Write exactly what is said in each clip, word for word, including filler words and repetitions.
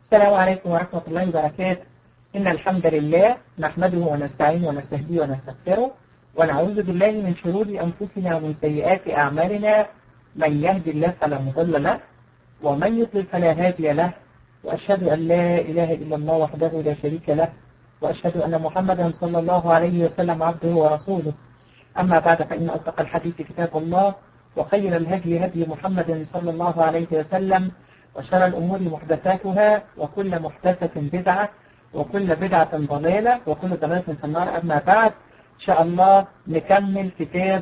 السلام عليكم ورحمة الله وبركاته. إن الحمد لله نحمده ونستعينه ونستهديه ونستغفره ونعوذ بالله من شرور أنفسنا ومن سيئات أعمالنا. من يهدي الله فلا مضل له ومن يضلل فلا هادي له، وأشهد أن لا إله إلا الله وحده لا شريك له، وأشهد أن محمدا صلى الله عليه وسلم عبده ورسوله. أما بعد، فإن أصدق الحديث كتاب الله، وخير الهدي هدي محمد صلى الله عليه وسلم، وشر الأمور محدثاتها، وكل محدثة بدعة، وكل بدعة ضلالة، وكل ضلالة في النار. أما بعد، إن شاء الله نكمل كتاب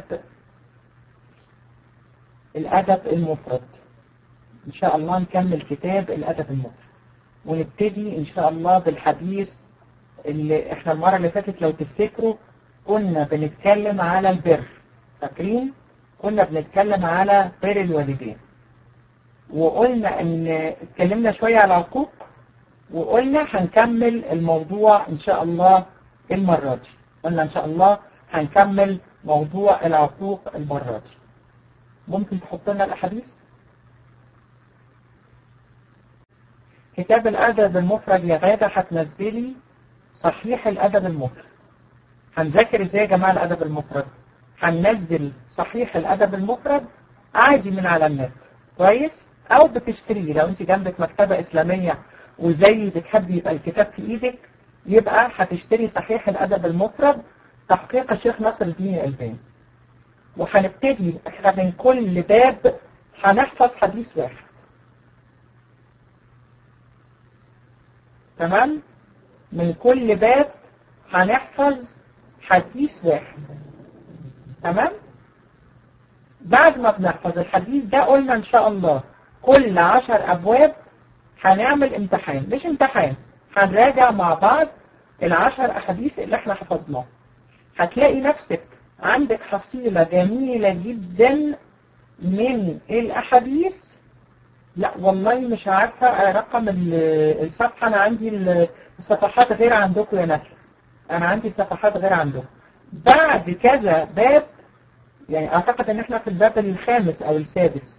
الأدب المفرد. إن شاء الله نكمل كتاب الأدب المفرد، ونبتدي إن شاء الله بالحديث اللي إحنا المرة اللي فاتت لو تفتكروا كنا بنتكلم على البر. فاكرين؟ كنا بنتكلم على بر الوالدين، وقلنا ان اتكلمنا شوية على العقوق، وقلنا هنكمل الموضوع ان شاء الله المرة دي. قلنا ان شاء الله هنكمل موضوع العقوق المرة دي. ممكن تحط لنا الاحاديث؟ كتاب الادب المفرد يا غادة هتنزلي صحيح الادب المفرد. هنذاكر ازاي يا جماعة الادب المفرد؟ هننزل صحيح الادب المفرد عادي من على النت، كويس؟ او بتشتريه لو انت جنبك مكتبة اسلامية وزي بتحبي يبقى الكتاب في ايدك، يبقى هتشتري صحيح الادب المفرد تحقيق الشيخ ناصر الدين الألباني. وهنبتدي احنا من كل باب هنحفظ حديث واحد، تمام؟ من كل باب هنحفظ حديث واحد، تمام؟ بعد ما بنحفظ الحديث ده قلنا ان شاء الله كل عشر ابواب هنعمل امتحان، مش امتحان، هنراجع مع بعض العشر احاديث اللي احنا حفظناها. هتلاقي نفسك عندك حصيلة جميلة جدا من الاحاديث. لا والله مش عارفة رقم الصفحة، انا عندي الصفحات غير عندكم يا نفسي، انا عندي الصفحات غير عندكم. بعد كذا باب، يعني اعتقد ان احنا في الباب الخامس او السادس،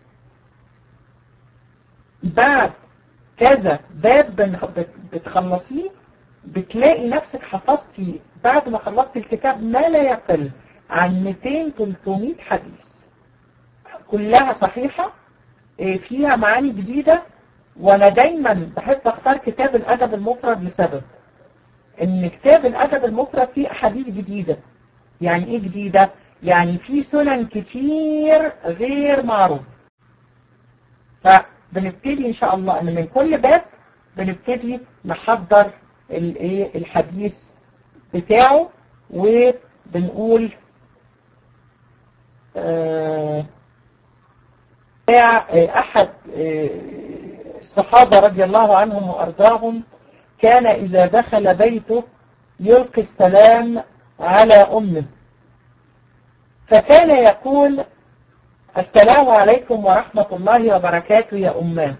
بعد كذا باب بتخلصيه بتلاقي نفسك حفظتي بعد ما خلصت الكتاب ما لا يقل عن مئتين ثلاثمئة حديث، كلها صحيحة فيها معاني جديدة. وانا دايما بحب اختار كتاب الادب المفرد لسبب ان كتاب الادب المفرد فيه احاديث جديدة. يعني ايه جديدة؟ يعني في سنن كتير غير معروف. فبنبتدي ان شاء الله ان من كل باب بنبتدي نحضر الايه الحديث بتاعه، وبنقول آه احد الصحابة رضي الله عنهم وارضاهم كان اذا دخل بيته يلقي السلام على امه، فكان يقول السلام عليكم ورحمة الله وبركاته يا أماه.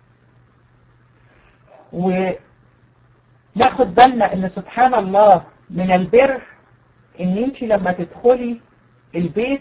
وناخد بالنا ان سبحان الله من البر ان انت لما تدخلي البيت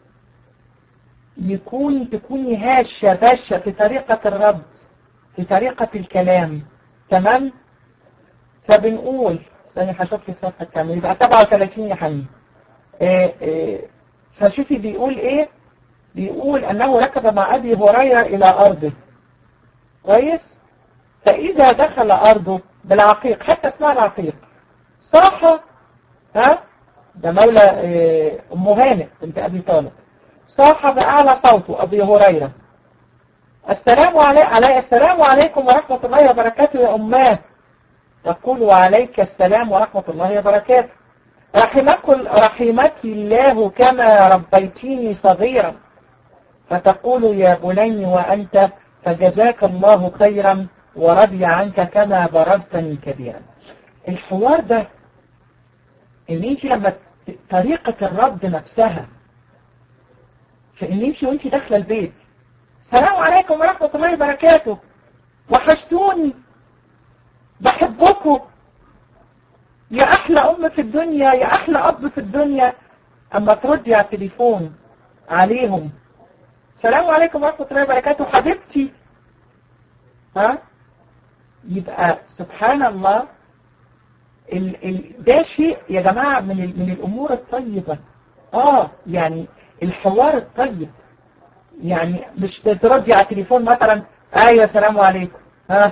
يكون تكوني هاشة باشة في طريقة الرد، في طريقة الكلام، تمام؟ فبنقول ثاني هشوف لي صفحة كاملة يبقى سبعة وثلاثين يا حبيبي. إيه إيه فشوفي بيقول ايه؟ بيقول انه ركب مع ابي هريرة الى ارضه، كويس؟ فاذا دخل ارضه بالعقيق، حتى اسمها العقيق، صاح، ها؟ ده مولى إيه ام هانئ بنت ابي طالب، صاح باعلى صوته ابي هريرة السلام علي علي السلام عليكم ورحمة الله وبركاته يا اماه. تقول وعليك السلام ورحمة الله وبركاته. رحمك رحمك الله كما ربيتيني صغيرا. فتقول يا بني وأنت فجزاك الله خيرا ورضي عنك كما بردتني كبيرا. الحوار ده ان انت لما طريقة الرد نفسها في ان انت وانت داخله البيت السلام عليكم ورحمة الله وبركاته، وحشتوني، بحبكم، يا أحلى أم في الدنيا، يا أحلى أب في الدنيا. أما تردي على التليفون عليهم السلام عليكم ورحمة الله وبركاته حبيبتي، ها يبقى سبحان الله ال ال ده شيء يا جماعة من ال من الأمور الطيبة. آه يعني الحوار الطيب، يعني مش تردي على التليفون مثلا أيوة السلام عليكم، ها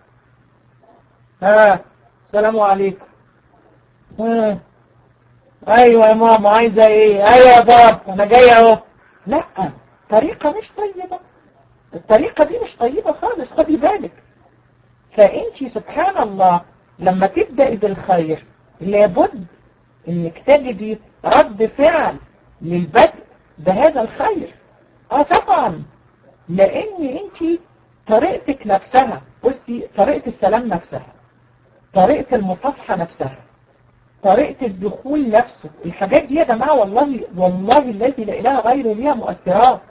ها السلام عليكم، ها أيوة يا ماما عايزة إيه، أيوة يا بابا أنا جاية أهو. لا، طريقة مش طيبة، الطريقة دي مش طيبة خالص، خدي بالك. فأنتي سبحان الله لما تبدأي بالخير لابد انك تجدي رد فعل للبدء بهذا الخير. اه طبعا، لان انتي طريقتك نفسها، بصي طريقة السلام نفسها، طريقة المصافحة نفسها، طريقة الدخول نفسه، الحاجات دي يا جماعة والله والله الذي لا اله غيره ليها مؤثرات.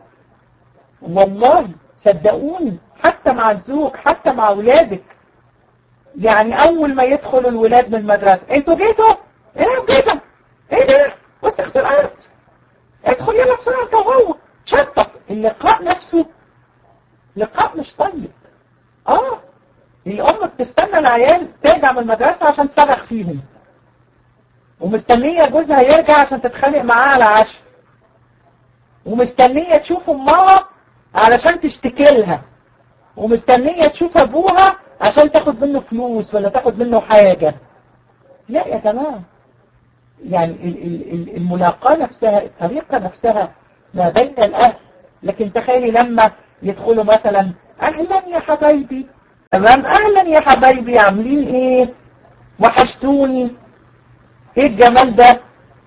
والله صدقوني، حتى مع الزوج، حتى مع اولادك. يعني اول ما يدخل الولاد من المدرسة انتوا جيتوا؟ ايه جيتوا؟ ايه ده؟ بص اختراعات، ادخل يلا بسرعة انت وهو شطف. اللقاء نفسه لقاء مش طيب. اه الام بتستنى العيال ترجع من المدرسة عشان تصرخ فيهم، ومستنية جوزها يرجع عشان تتخانق معاه على عشاء، ومستنية تشوف امها علشان تشتكي لها، ومستنية تشوف ابوها عشان تاخد منه فلوس ولا تاخد منه حاجة. لا يا جماعة، يعني الملاقاة نفسها، الطريقة نفسها ما بين الأهل. لكن تخيلي لما يدخلوا مثلا أهلا يا حبايبي، تمام، أهلا يا حبايبي عاملين إيه، وحشتوني، إيه الجمال ده.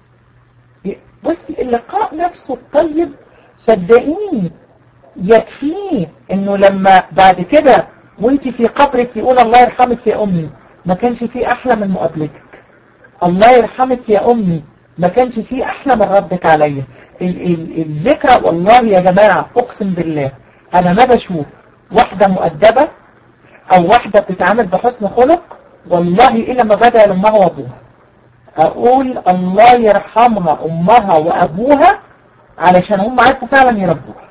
بصي اللقاء نفسه الطيب صدقيني يكفيه إنه لما بعد كده وانت في قبرك يقول الله يرحمك يا أمي، ما كانش فيه أحلى من مقابلتك. الله يرحمك يا أمي، ما كانش فيه أحلى من ردك عليا. الذكرى والله يا جماعة أقسم بالله أنا ما بشوف واحدة مؤدبة أو واحدة بتتعامل بحسن خلق والله إلا ما بدأ لأمها وأبوها. أقول الله يرحمها أمها وأبوها علشان هم عارفوا فعلا يربوها.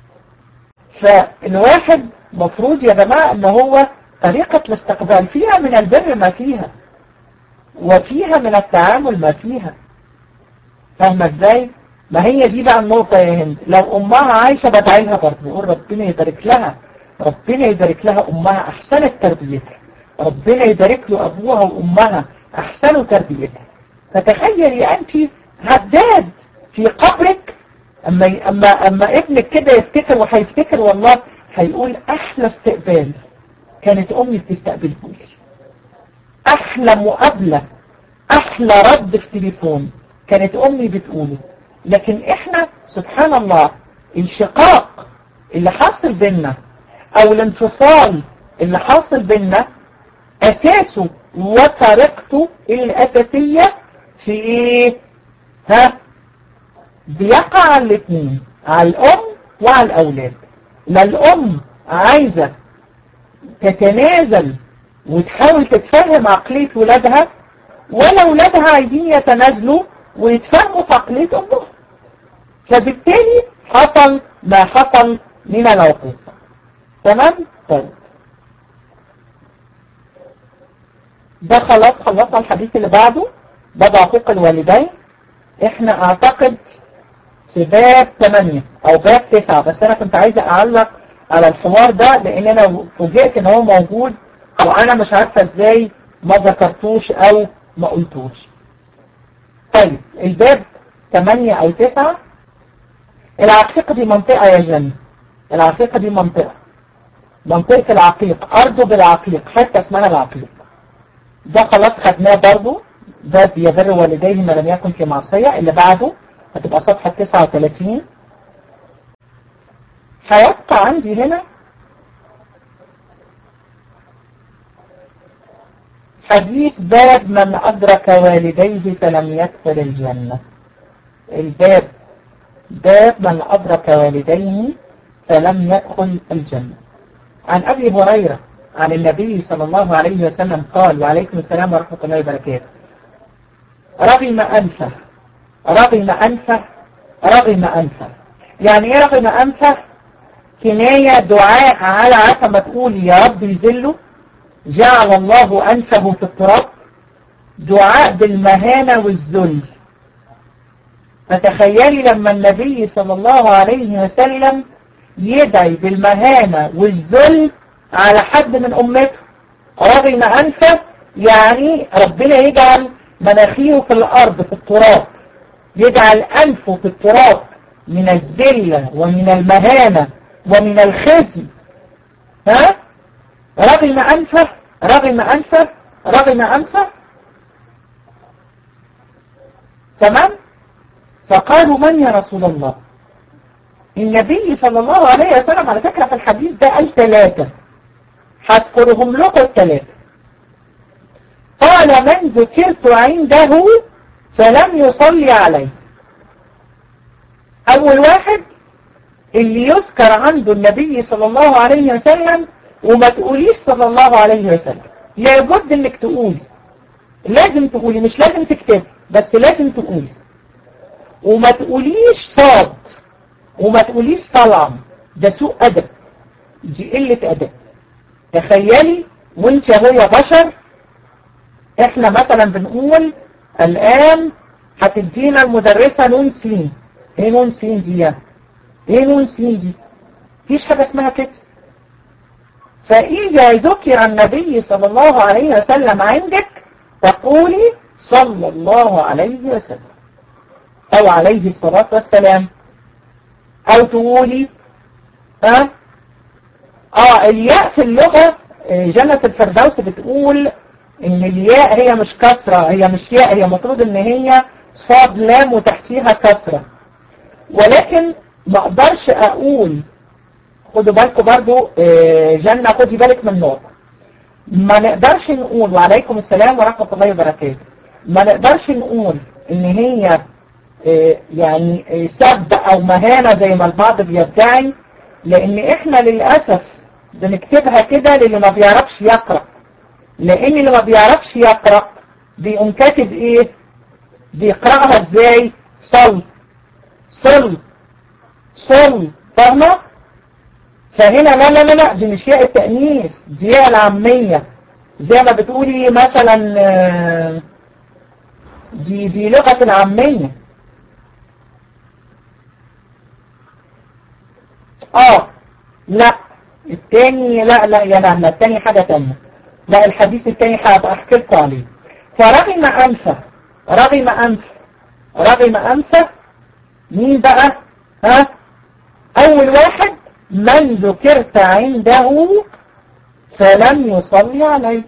فالواحد مفروض يا جماعة ان هو طريقة الاستقبال فيها من البر ما فيها، وفيها من التعامل ما فيها. فاهمة ازاي؟ ما هي دي بقى النقطة يا هند. لو امها عايشة بدعي لها برضه، يقول ربنا يبارك لها، ربنا يبارك لها امها احسنت تربيتها، ربنا يبارك له ابوها وامها احسنوا تربيتها. فتخيلي انت هداد في قبرك اما اما اما ابنك كده يفتكر، وهيفتكر والله هيقول احلى استقبال كانت امي بتستقبلهولي، احلى مقابلة، احلى رد في تليفون كانت امي بتقوله. لكن احنا سبحان الله الشقاق اللي حاصل بينا او الانفصال اللي حاصل بينا اساسه وطريقته الاساسية في ايه؟ ها؟ بيقع على الاثنين، على الام وعلى الاولاد. لا الام عايزة تتنازل وتحاول تتفهم عقلية ولادها، ولا ولادها عايزين يتنازلوا ويتفهموا في عقلية امهم. فبالتالي حصل ما حصل من العقوق. تمام؟ طيب ده خلاص خلصنا الحديث اللي بعده، باب عقوق الوالدين. احنا اعتقد في باب ثمانية او باب تسعة، بس انا كنت عايزة اعلق على الحوار ده لان انا فوجئت ان هو موجود، وانا مش عارفة ازاي ما ذكرتوش او ما قلتوش. طيب الباب ثمانية او تسعة، العقيقة دي منطقة يا جن، العقيقة دي منطقة، منطقة العقيق، ارضه بالعقيق، حتى اسمها العقيق. ده خلاص خدناه برضو، باب يبر والديه ما لم يكن في معصية. اللي بعده هتبقى صفحة تسعة وثلاثين. هيبقى عندي هنا حديث باب من أدرك والديه فلم يدخل الجنة. الباب باب من أدرك والديه فلم يدخل الجنة. عن أبي هريرة عن النبي صلى الله عليه وسلم قال، وعليكم السلام ورحمة الله وبركاته، رغم أنفه، رغم أنفه، رغم أنفه. يعني ايه رغم أنفه؟ كناية دعاء على عسى ما تقول يا رب يذله جعل الله أنفه في التراب، دعاء بالمهانة والذل. فتخيلي لما النبي صلى الله عليه وسلم يدعي بالمهانة والذل على حد من أمته، رغم أنفه، يعني ربنا يجعل مناخيره في الأرض في التراب، يجعل أنفه في التراب من الذلة ومن المهانة ومن الخزي. ها؟ رغم أنفه رغم أنفه رغم أنفه تمام؟ فقالوا من يا رسول الله؟ النبي صلى الله عليه وسلم على فكرة في الحديث ده قال ثلاثة، هذكرهم لكم الثلاثة. قال من ذكرت عنده فلم يصلي عليه. أول واحد اللي يذكر عنده النبي صلى الله عليه وسلم وما تقوليش صلى الله عليه وسلم، لابد انك تقولي، لازم تقولي، مش لازم تكتبي بس لازم تقولي، وما تقوليش صاد وما تقوليش صلعم، ده سوء أدب، دي قلة أدب. تخيلي وانت هو بشر، احنا مثلا بنقول الآن هتدينا المدرسة نون سين. ايه نون سين دي يعني؟ ايه نون سين دي؟ مفيش حاجة اسمها كده. فإذا ذكر النبي صلى الله عليه وسلم عندك تقولي صلى الله عليه وسلم أو عليه الصلاة والسلام، أو تقولي ها آه الياء في اللغة جنة الفردوس بتقول إن الياء هي مش كسرة، هي مش ياء، هي مفروض إن هي صاد لام وتحتيها كسرة، ولكن ما أقدرش أقول. خدوا بالكم برضو جنة، خدي بالك من نقطة، ما نقدرش نقول وعليكم السلام ورحمة الله وبركاته، ما نقدرش نقول إن هي يعني سب أو مهانة زي ما البعض بيدعي، لأن إحنا للأسف بنكتبها كده للي ما بيعرفش يقرأ، لأن اللي ما بيعرفش يقرأ بيقوم كاتب إيه؟ بيقرأها إزاي؟ صل صل صل، فاهمة؟ فهنا لا لا لا لا، دي مش ياء التأنيث، دي ياء العامية، زي ما بتقولي مثلا دي دي لغة العامية. اه لا التاني لا لا يا لا لا التاني حاجة تانية، لا الحديث التاني هبقى احكي لكم عليه. فرغم أنفه رغم أنفه رغم أنفه مين بقى؟ ها؟ أول واحد من ذكرت عنده فلم يصلي عليه،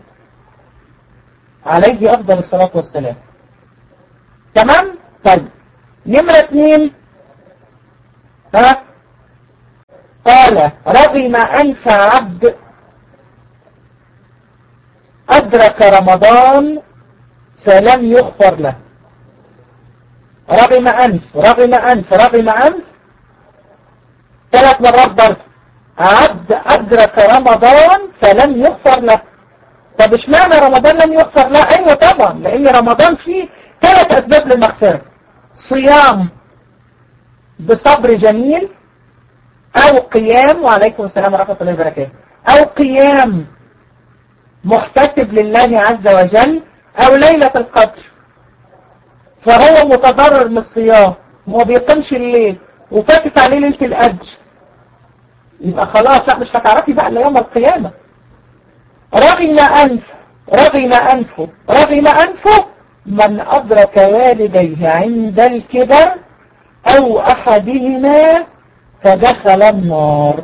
عليه أفضل الصلاة والسلام. تمام؟ طيب نمرة اثنين، ها؟ قال رغم أنف عبد أدرك رمضان فلم يغفر له. رغم أنف رغم أنف رغم أنف ثلاث مرات برضه. عبد أدرك رمضان فلم يغفر له. طب اشمعنى رمضان لم يغفر له؟ أيوة طبعا، لأن رمضان فيه ثلاث أسباب للمغفرة: صيام بصبر جميل، أو قيام، وعليكم السلام ورحمة الله وبركاته، أو قيام محتسب لله عز وجل، أو ليلة القدر. فهو متضرر من الصيام وما بيقيمش الليل وفاتت عليه ليلة القدر، يبقى خلاص لا مش هتعرفي بقى إلا يوم القيامة. رغم أنفه رغم أنفه رغم أنفه من أدرك والديه عند الكبر أو أحدهما فدخل النار.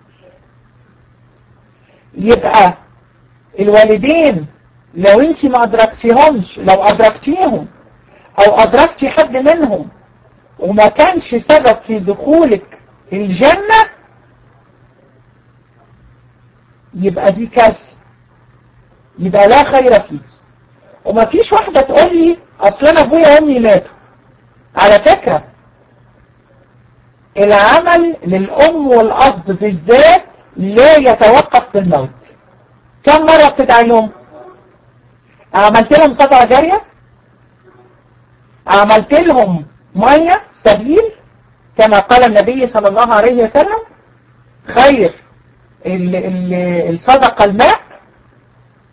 يبقى الوالدين لو انت ما أدركتيهمش، لو أدركتيهم أو أدركتي حد منهم وما كانش سبب في دخولك الجنة، يبقى دي كارثة، يبقى لا خير فيه. وما فيش واحدة تقول لي أصل أنا أبويا وأمي ماتوا. على فكرة العمل للأم والأب بالذات لا يتوقف بالموت. كم مرة بتدعي لهم؟ عملت لهم صدقة جارية؟ عملت لهم مية سبيل كما قال النبي صلى الله عليه وسلم؟ خير ال ال الصدقة الماء.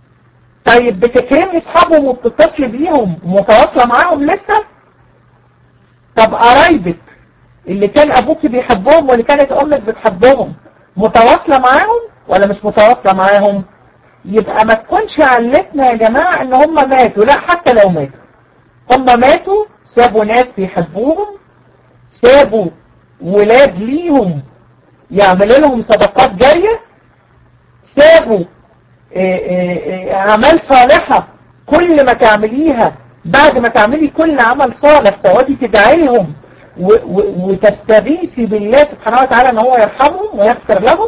طيب بتكرمي اصحابهم وبتتصلي بيهم ومتواصله معاهم لسه؟ طب قرايبك اللي كان ابوك بيحبهم واللي كانت امك بتحبهم متواصله معاهم ولا مش متواصله معاهم؟ يبقى ما تكونش علتنا يا جماعه ان هم ماتوا، لا حتى لو ماتوا هم ماتوا سابوا ناس بيحبوهم، سابوا ولاد ليهم يعملوا لهم صدقات جايه، سابوا أعمال صالحة كل ما تعمليها بعد ما تعملي كل عمل صالح تقعدي تدعي لهم وتستغيثي بالله سبحانه وتعالى ان هو يرحمهم ويغفر لهم.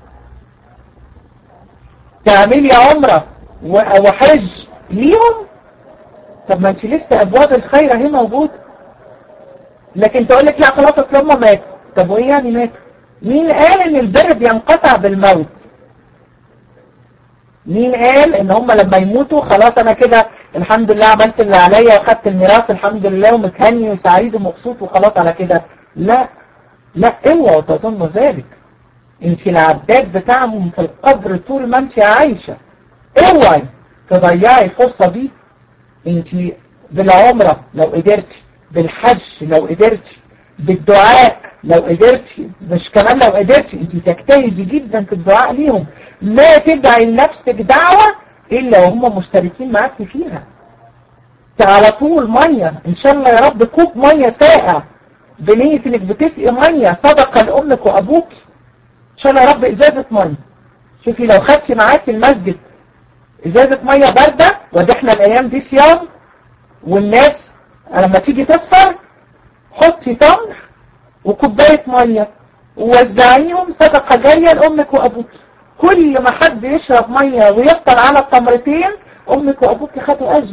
تعملي عمرة وحج ليهم. طب ما انت لسه ابواب الخير اهي موجودة، لكن تقول لك لا خلاص اصل هم ماتوا. طب وايه يعني ماتوا؟ مين قال ان البر بينقطع بالموت؟ مين قال ان هم لما يموتوا خلاص انا كده الحمد لله عملت اللي عليا واخدت الميراث الحمد لله ومتهني وسعيد ومبسوط وخلاص على كده؟ لا لا، اوعوا تظنوا ذلك. انت العداد بتاعهم في القبر طول ما انت عايشة. اوعي تضيعي الفرصة دي. انت بالعمرة لو قدرتي، بالحج لو قدرتي، بالدعاء لو قدرتي، مش كمان لو قدرتي، انت تجتهدي جدا في الدعاء ليهم. ما تدعي لنفسك دعوة الا وهم مشتركين معاكي فيها. على طول مية ان شاء الله يا رب، كوب مية ساقع بنية انك بتسقي مية صدقة لامك وابوك، ان شاء الله يا رب ازازة مية. شوفي لو خدتي معاكي المسجد ازازة مية باردة، ودي احنا الايام دي صيام والناس لما تيجي تفطر حطي تمر وكوباية مية ووزعيهم صدقة جاية لأمك وأبوك. كل ما حد يشرب مية ويفطر على التمرتين أمك وأبوك خدوا أجر.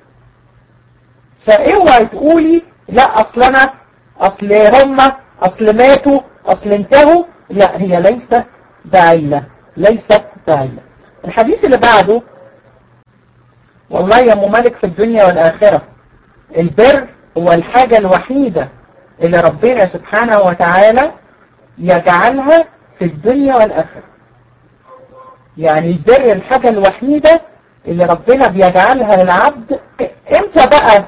فاوعي تقولي لا أصل أنا أصل هم أصل ماتوا أصل انتهوا. لا، هي ليست بعلة، ليست بعلة. الحديث اللي بعده: والله يا ممالك في الدنيا والآخرة، البر هو الحاجة الوحيدة اللي ربنا سبحانه وتعالى يجعلها في الدنيا والآخرة. يعني البر الحاجة الوحيدة اللي ربنا بيجعلها للعبد. امتى بقى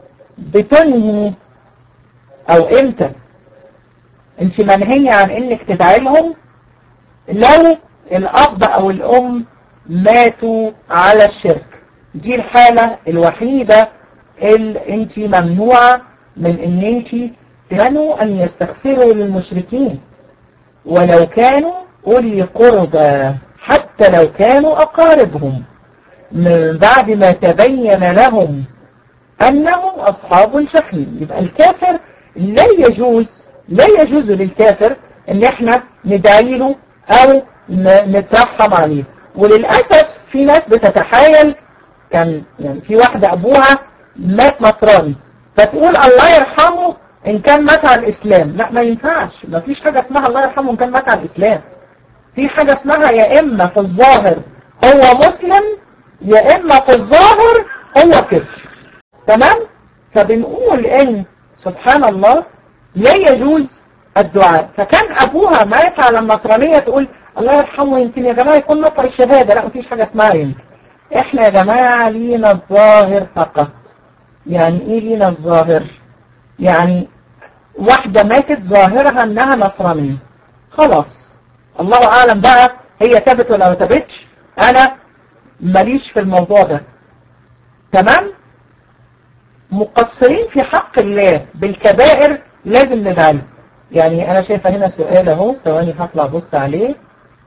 بتنهي او امتى انت منهية عن انك تدعي لهم؟ لو الاب او الام ماتوا على الشرك، دي الحالة الوحيدة اللي انت ممنوعة من ان انت كانوا ان يستغفروا للمشركين ولو كانوا أولي قربى، حتى لو كانوا أقاربهم، من بعد ما تبين لهم أنهم أصحاب الجحيم. يبقى الكافر لا يجوز لا يجوز للكافر ان احنا ندعي له او نترحم عليه. وللأسف في ناس بتتحايل، كان يعني في واحدة ابوها مات نصراني فتقول الله يرحمه ان كان مات على الاسلام. لا، ما ينفعش. ما فيش حاجة اسمها الله يرحمه ان كان مات على الاسلام. في حاجة اسمها يا اما في الظاهر هو مسلم يا اما في الظاهر هو كفر. تمام؟ فبنقول ان سبحان الله لا يجوز الدعاء. فكان ابوها مات على النصرانية تقول الله يرحمه يمكن يا جماعة يكون نطق الشهادة. لا، مفيش حاجة اسمها يمكن. احنا يا جماعة لينا الظاهر فقط. يعني ايه لينا الظاهر؟ يعني واحدة ماتت ظاهرها انها نصرانية، خلاص الله اعلم بقى هي تابت ولا ما تابتش، انا ماليش في الموضوع ده. تمام؟ مقصرين في حق الله بالكبائر لازم ندعي. يعني انا شايفه هنا سؤال اهو، ثواني هطلع ابص عليه.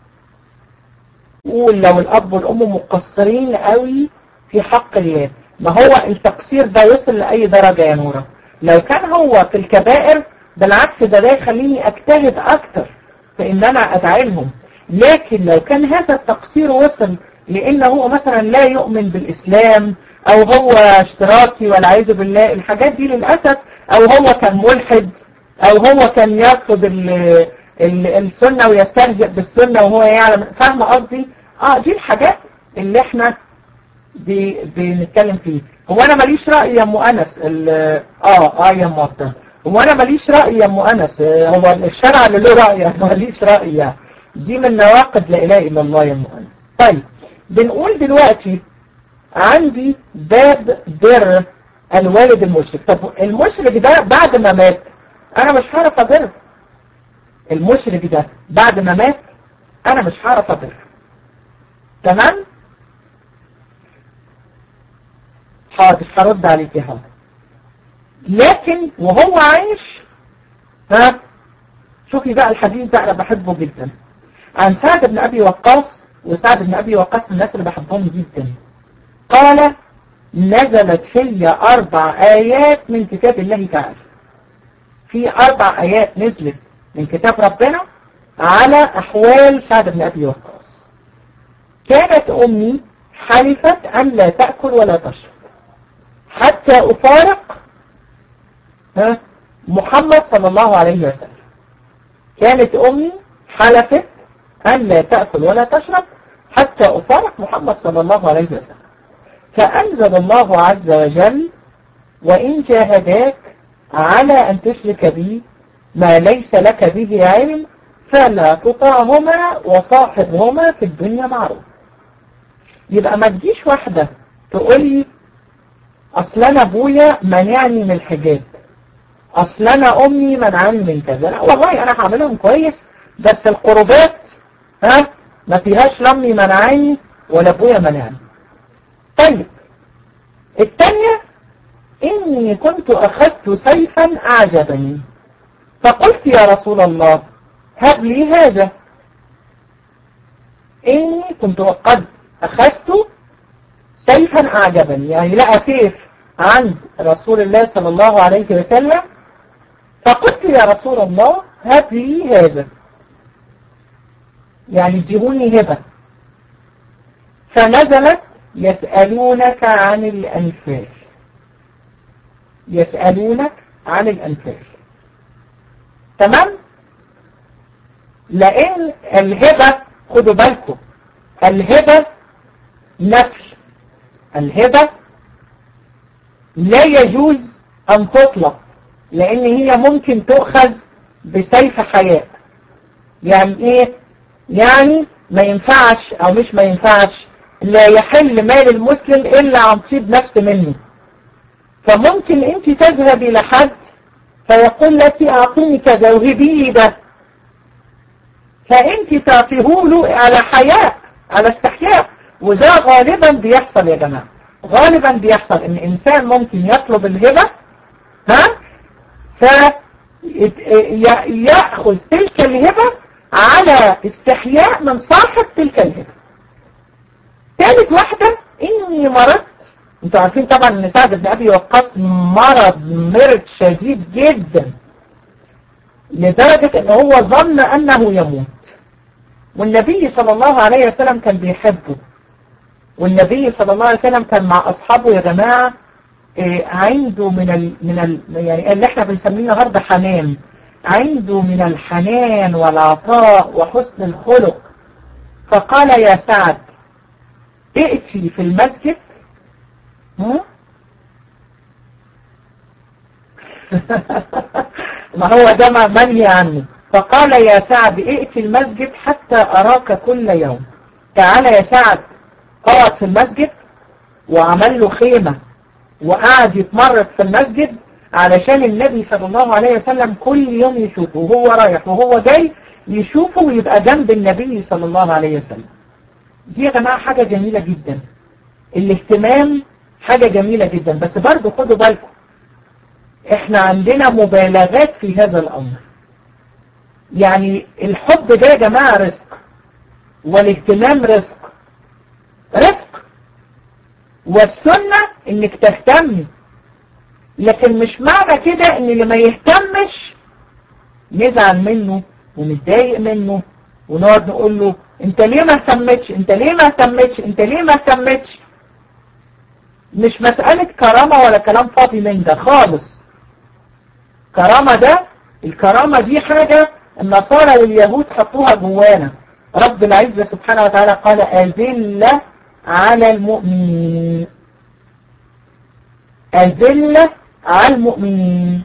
قول لو الاب والام مقصرين قوي في حق الله، ما هو التقصير ده يصل لاي درجه يا نوره؟ لو كان هو في الكبائر بالعكس ده ده يخليني اجتهد اكتر في ان انا ادعي لهم. لكن لو كان هذا التقصير وصل لانه هو مثلا لا يؤمن بالاسلام او هو اشتراكي والعياذ بالله، الحاجات دي للاسف، او هو كان ملحد او هو كان يرفض السنة ويستهزئ بالسنة وهو يعلم، فاهمة قصدي؟ اه دي الحاجات اللي احنا بنتكلم فيه. هو انا ماليش رأي يا ام انس اه اه يا ام وطن، هو انا ماليش رأي يا ام انس، هو الشرع اللي له رأي ماليش رأي يعني. دي من نواقض لا اله الا الله يا ام انس. طيب بنقول دلوقتي عندي باب بر الوالد المشرك. طب المشرك ده بعد ما مات انا مش هعرف ابر. المشرك ده بعد ما مات انا مش هعرف ابر. تمام؟ حاضر هرد عليك يا حاضر. لكن وهو عايش، ها شوفي بقى الحديث ده انا بحبه جدا، عن سعد بن ابي وقاص. وسعد بن ابي وقاص من الناس اللي بحبهم جدا. قال: نزلت في اربع ايات من كتاب الله تعالى. في اربع ايات نزلت من كتاب ربنا على احوال سعد بن ابي وقاص. كانت امي حلفت ان لا تاكل ولا تشرب حتى افارق ها محمد صلى الله عليه وسلم. كانت امي حلفت ان لا تاكل ولا تشرب حتى افارق محمد صلى الله عليه وسلم. فانزل الله عز وجل: وان جاهداك على ان تشرك بي ما ليس لك به علم فلا تطعهما وصاحبهما في الدنيا معروف. يبقى ما تجيش واحدة تقول لي اصل انا ابويا منعني من الحجاب، اصل انا امي منعني من كذا. لا والله انا هعملهم كويس، بس القربات ها ما فيهاش لا امي منعاني ولا ابويا منعني. طيب الثانية: اني كنت اخذت سيفا اعجبني فقلت يا رسول الله هب لي هذا. اني كنت قد اخذت سيفا اعجبني، يعني لقى سيف عند رسول الله صلى الله عليه وسلم، فقلت يا رسول الله هب لي هذا، يعني اديهوني هبة. فنزلت: يسألونك عن الأنفال. يسألونك عن الأنفال. تمام؟ لأن الهبة، خدوا بالكم، الهبة نفل. الهبة لا يجوز أن تطلق، لأن هي ممكن تؤخذ بسيف حياء. يعني إيه؟ يعني ما ينفعش، أو مش ما ينفعش، لا يحل مال المسلم إلا عن طيب نفس منه. فممكن أنت تذهبي لحد فيقول لك أعطيني كذا وهبيه ده، فأنت تعطيه له على حياء، على استحياء. وده غالبا بيحصل يا جماعة، غالبا بيحصل إن إنسان ممكن يطلب الهبة ها فيأخذ تلك الهبة على استحياء من صاحب تلك الهبة. ثالث واحدة: إني مرضت. انتوا عارفين طبعا ان سعد بن ابي وقاص مرض مرض شديد جدا لدرجة ان هو ظن انه يموت، والنبي صلى الله عليه وسلم كان بيحبه، والنبي صلى الله عليه وسلم كان مع اصحابه يا جماعة عنده من ال من ال يعني اللي احنا بنسميه النهارده حنان، عنده من الحنان والعطاء وحسن الخلق. فقال: يا سعد ائتي في المسجد ما هو ده ما منهي عنه. فقال: يا سعد ائتي المسجد حتى أراك كل يوم. تعال يا سعد. قعد في المسجد وعمل له خيمة وقعد يتمرد في المسجد علشان النبي صلى الله عليه وسلم كل يوم يشوفه وهو رايح وهو جاي، يشوفه ويبقى جنب النبي صلى الله عليه وسلم. دي يا جماعة حاجة جميلة جدا، الاهتمام حاجة جميلة جدا. بس برضو خدوا بالكم، احنا عندنا مبالغات في هذا الامر. يعني الحب ده يا جماعة رزق، والاهتمام رزق رزق والسنة انك تهتمي، لكن مش معنى كده ان اللي ما يهتمش نزعل منه ونتضايق منه ونقعد نقول له انت ليه ما اهتمتش، انت ليه ما اهتمتش، انت ليه ما اهتمتش. مش مسألة كرامة ولا كلام فاضي من ده خالص. كرامة ده، الكرامة دي حاجة النصارى واليهود حطوها جوانا. رب العزة سبحانه وتعالى قال: أذلة على المؤمنين، أذلة على المؤمنين،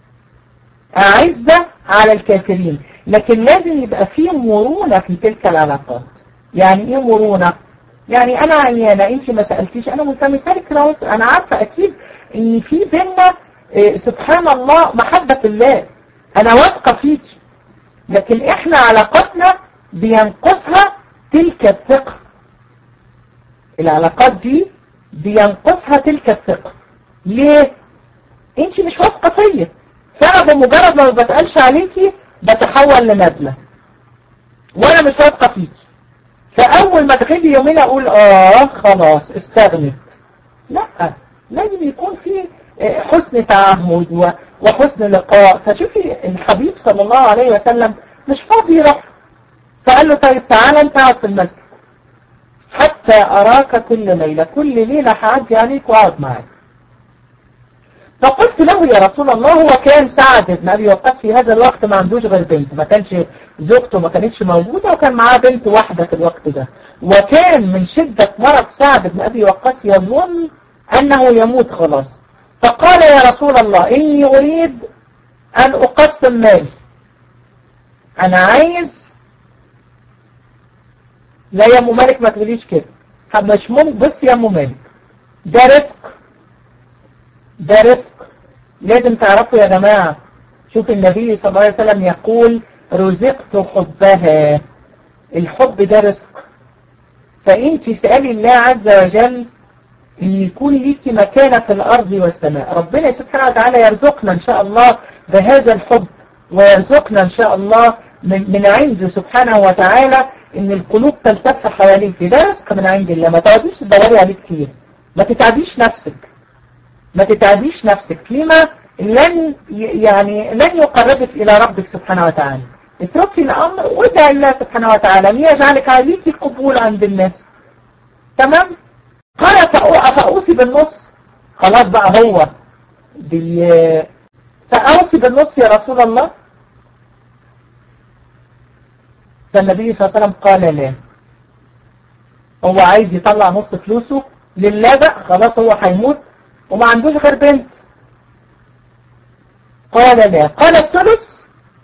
أعزة على الكافرين. لكن لازم يبقى فيه مرونة في تلك العلاقات. يعني إيه مرونة؟ يعني انا عيانه انت ما سالتيش، انا ملتمسه لك العذر، انا عارفه اكيد ان في بينا إيه سبحان الله محبه الله، انا واثقه فيكي، لكن احنا علاقتنا بينقصها تلك الثقه، العلاقات دي بينقصها تلك الثقه. ليه؟ انت مش واثقه فيا، فانا بمجرد ما بسالش عليكي بتحول لندله، وانا مش واثقه فيكي، فاول ما تغيبي يومين اقول اه خلاص استغنت. لا، لازم يكون في حسن تعهد وحسن لقاء. فشوفي الحبيب صلى الله عليه وسلم مش فاضي يروح، فقال له طيب تعالى انت اقعد في المسجد حتى اراك كل ليله، كل ليله هعدي عليك واقعد معاك. فقلت له يا رسول الله، هو كان سعد بن ابي وقاص في هذا الوقت ما عندوش غير بنت، ما كانش زوجته ما كانتش موجوده، وكان معاه بنت واحده في الوقت ده، وكان من شده مرض سعد بن ابي وقاص يظن انه يموت خلاص. فقال يا رسول الله اني اريد ان اقسم مالي، انا عايز. لا يا ام مالك ما تقوليش كده، مش ممكن. بص يا ام مالك، ده رزق، ده رزق لازم تعرفوا يا جماعة. شوف النبي صلى الله عليه وسلم يقول رزقت حبها، الحب ده رزق. فانت سألي الله عز وجل ان يكون ليكي مكانة في الارض والسماء، ربنا سبحانه وتعالى يرزقنا ان شاء الله بهذا الحب، ويرزقنا ان شاء الله من, من عنده سبحانه وتعالى ان القلوب تلتف حواليك. ده رزق من عند الله، ما تقعديش تدوري عليه كتير، ما تتعبيش نفسك، ما تتعبيش نفسك فيما لن يعني لن يقربك إلى ربك سبحانه وتعالى. اتركي الأمر وادعي الله سبحانه وتعالى أن يجعلك عليك قبول عند الناس. تمام؟ قال فأوصي بالنص. خلاص بقى هو بي... فأوصي بالنص يا رسول الله. فالنبي صلى الله عليه وسلم قال لا، هو عايز يطلع نص فلوسه لله بقى، خلاص هو هيموت وما عندوش غير بنت. قال لا. قال الثلث.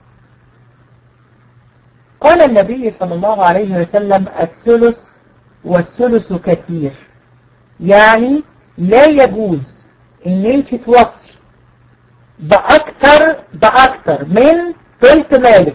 قال النبي صلى الله عليه وسلم الثلث والثلث كثير، يعني لا يجوز ان انت توصي باكتر باكتر من ثلث مالك،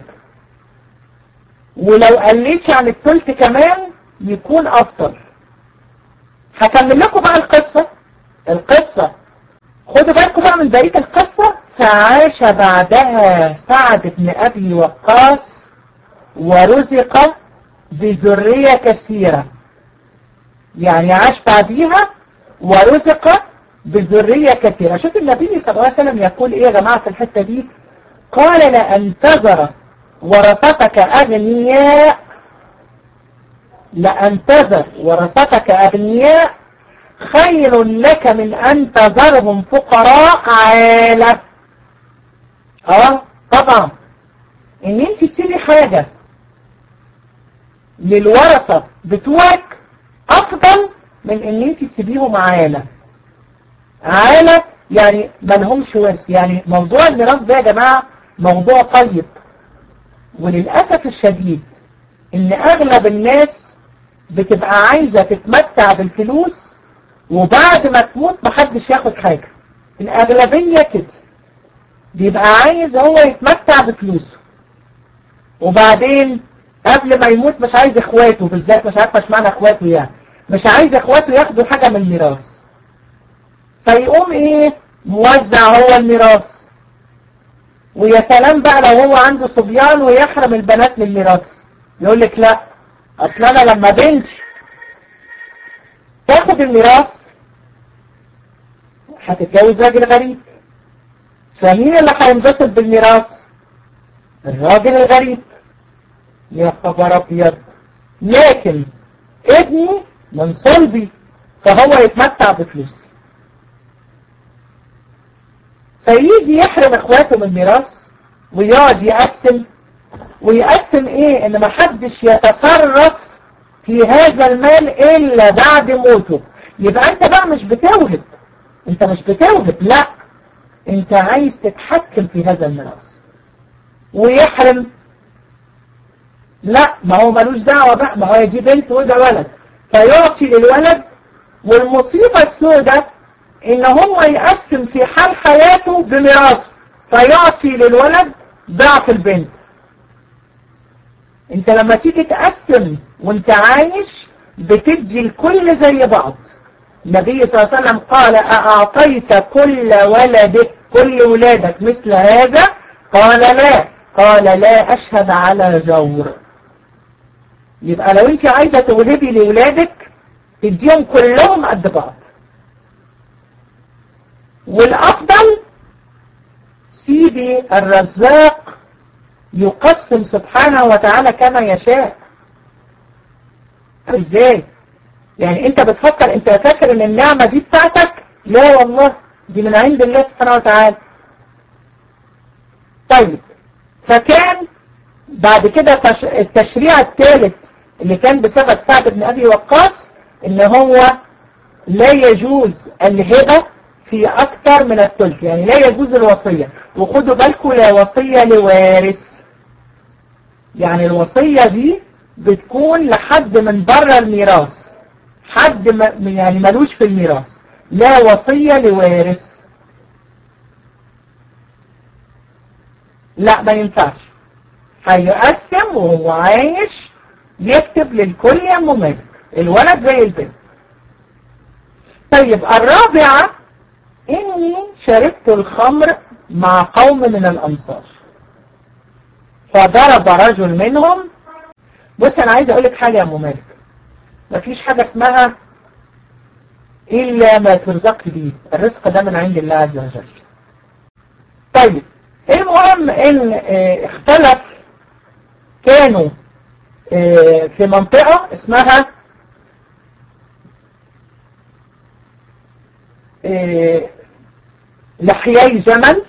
ولو قلتش عن الثلث كمان يكون افضل. هكمل لكم بقى القصه القصة خدوا بالكم بقى من بقية القصة. فعاش بعدها سعد بن أبي وقاص ورزق بذرية كثيرة، يعني عاش بعديها ورزق بذرية كثيرة. شوف النبي صلى الله عليه وسلم يقول ايه يا جماعة في الحتة دي؟ قال لأن تذر ورثتك أغنياء، لأن تذر ورثتك أغنياء خير لك من أن تذرهم فقراء عالة. اه طبعا ان انت تسيبي حاجة للورثة بتوعك افضل من ان انت تسيبيهم عالة. عالة يعني ما لهمش ورث. يعني موضوع الميراث ده يا جماعة موضوع طيب، وللأسف الشديد ان اغلب الناس بتبقى عايزة تتمتع بالفلوس وبعد ما تموت محدش ياخد حاجة. الأغلبية كده بيبقى عايز هو يتمتع بفلوسه، وبعدين قبل ما يموت مش عايز اخواته، بالذات مش عارفه اشمعنى اخواته، يعني مش عايز اخواته ياخدوا حاجة من الميراث، فيقوم ايه موزع هو الميراث. ويا سلام بقى لو هو عنده صبيان ويحرم البنات من الميراث، يقول لك لا اصل انا لما بنتي تاخد الميراث هتتجوز راجل غريب، فمين اللي هينبسط بالميراث؟ الراجل الغريب. يا خبر ابيض، لكن ابني من صلبي فهو يتمتع بفلوس، فيجي يحرم اخواته من الميراث ويقعد يقسم ويقسم ايه؟ ان محدش يتصرف في هذا المال الا بعد موته. يبقى انت بقى مش بتوهب، انت مش بتوهب، لا انت عايز تتحكم في هذا الميراث. ويحرم، لا ما هو ملوش دعوة بقى، ما هو دي بنت وده ولد، فيعطي للولد. والمصيبة السوداء ان هو يقسم في حال حياته بميراثه فيعطي للولد ضعف البنت. انت لما تيجي تقسم وانت عايش بتدي الكل زي بعض. النبي صلى الله عليه وسلم قال أأعطيت كل ولدك كل ولادك مثل هذا؟ قال لا. قال لا أشهد على جور. يبقى لو انت عايزة توهبي لولادك تديهم كلهم قد بعض. والأفضل سيدي الرزاق يقسم سبحانه وتعالى كما يشاء. ازاي؟ يعني انت بتفكر انت فاكر ان النعمة دي بتاعتك؟ لا والله دي من عند الله سبحانه وتعالى. طيب فكان بعد كده التشريع الثالث اللي كان بسبب سعد بن أبي وقاص ان هو لا يجوز الهبة في أكثر من الثلث، يعني لا يجوز الوصية. وخدوا بالكم لا وصية لوارث، يعني الوصية دي بتكون لحد من بره الميراث، حد ما يعني ملوش في الميراث، لا وصية لوارث. لا ما ينفعش، هيقسم وهو عايش يكتب للكل يا أم مالك، الولد زي البنت. طيب الرابعة إني شربت الخمر مع قوم من الأنصار فضرب رجل منهم. بص أنا عايز أقول لك حاجة يا أم مالك، مفيش حاجة اسمها إلا ما ترزق بيه، الرزق ده من عند الله عز وجل. طيب المهم إن اه اختلف، كانوا اه في منطقة اسمها اه لحياي جمل،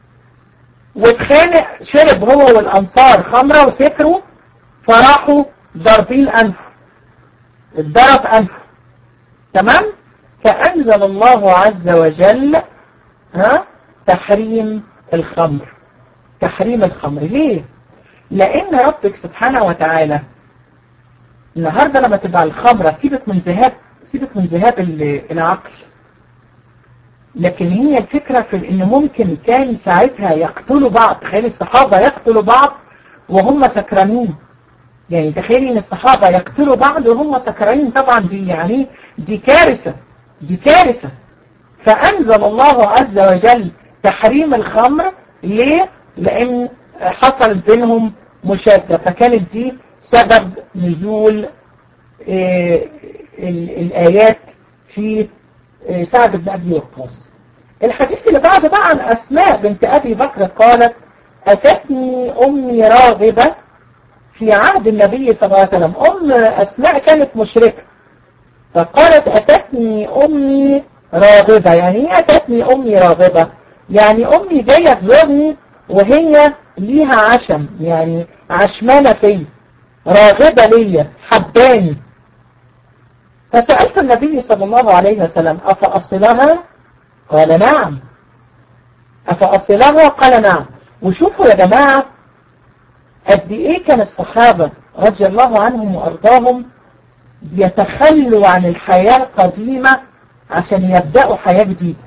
واتخانق، شرب هو والأنصار خمرة وسكروا فراحوا ضاربين أنفه، اتضرب أنفه. تمام؟ فأنزل الله عز وجل ها تحريم الخمر، تحريم الخمر. ليه؟ لأن ربك سبحانه وتعالى النهاردة لما تبقى الخمرة سيبك من ذهاب سيبك من ذهاب العقل، لكن هي الفكرة في ان ممكن كان ساعتها يقتلوا بعض. تخيل الصحابة يقتلوا بعض وهم سكرانين، يعني تخيلي ان الصحابة يقتلوا بعض وهم سكرانين، طبعا دي يعني دي كارثة، دي كارثة. فأنزل الله عز وجل تحريم الخمر. ليه؟ لأن حصلت بينهم مشادة، فكانت دي سبب نزول آه الآيات في آه سعد بن أبي وقاص. الحديث اللي بعده بقى عن أسماء بنت أبي بكر قالت أتتني أمي راغبة في عهد النبي صلى الله عليه وسلم. أم أسماء كانت مشركة، فقالت أتتني أمي راغبة. يعني ايه أتتني أمي راغبة؟ يعني أمي جاية تزورني وهي ليها عشم، يعني عشمانة فيه، راغبة ليا، حباني. فسألت النبي صلى الله عليه وسلم أفأصلها؟ قال نعم. أفأصلها؟ قال نعم. وشوفوا يا جماعة قد إيه كان الصحابة رضي الله عنهم وأرضاهم يتخلوا عن الحياة القديمة عشان يبدأوا حياة جديدة.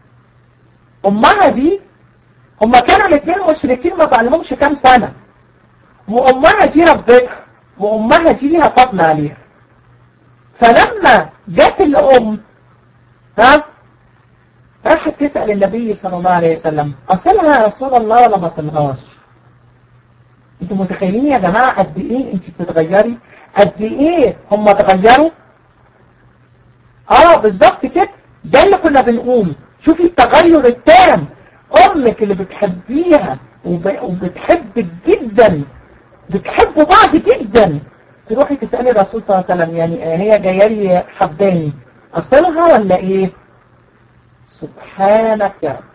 أمها دي، هم كانوا الاثنين مشركين ما بعلمهمش كام سنة، وأمها دي ربتها، وأمها دي ليها فضل عليها. فلما جت الأم ها راحت تسأل النبي صلى الله عليه وسلم أصلها يا رسول الله ولا ما أصلهاش؟ انتوا متخيلين يا جماعة قد ايه انت بتتغيري؟ قد ايه هم اتغيروا؟ اه بالظبط كده، ده اللي كنا بنقول. شوفي التغير التام، امك اللي بتحبيها وب... وبتحبك جدا، بتحبوا بعض جدا، تروحي تسألي الرسول صلى الله عليه وسلم يعني هي جايه لي حباني اصلها ولا ايه؟ سبحانك يا رب.